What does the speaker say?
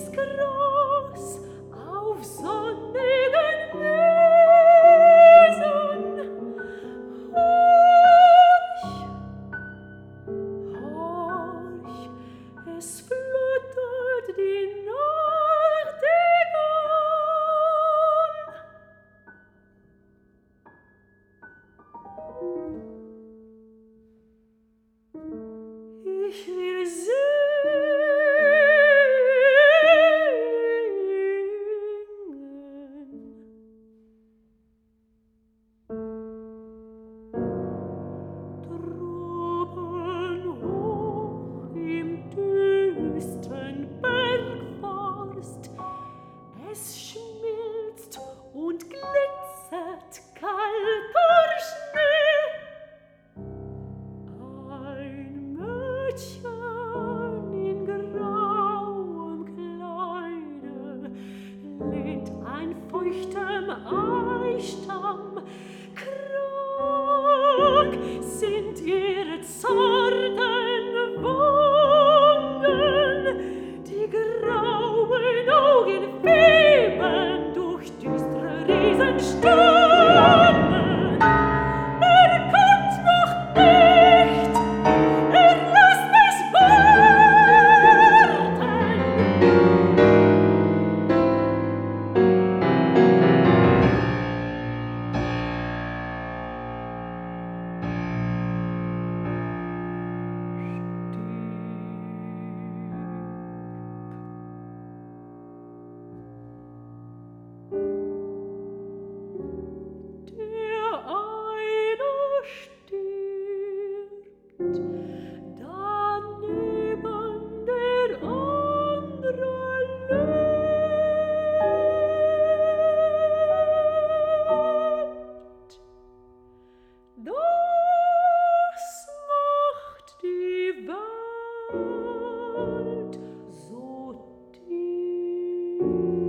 ist Gras auf sonnigen Wiesen. Horch, es fluttert die Nachtigall. Ich will droben hoch im düstern Bergforst, es schmilzt und glitzert kalter Schnee. Ein Mädchen in grauem Kleide lehnt an feuchtem Eichstamm. Krank sind ihre zarten Wangen, die grauen Augen beben durch düstere Riesenstammen. Kommt noch nicht, lasst es Der eine stirbt, daneben der andere lebt. Das macht die Welt so tief.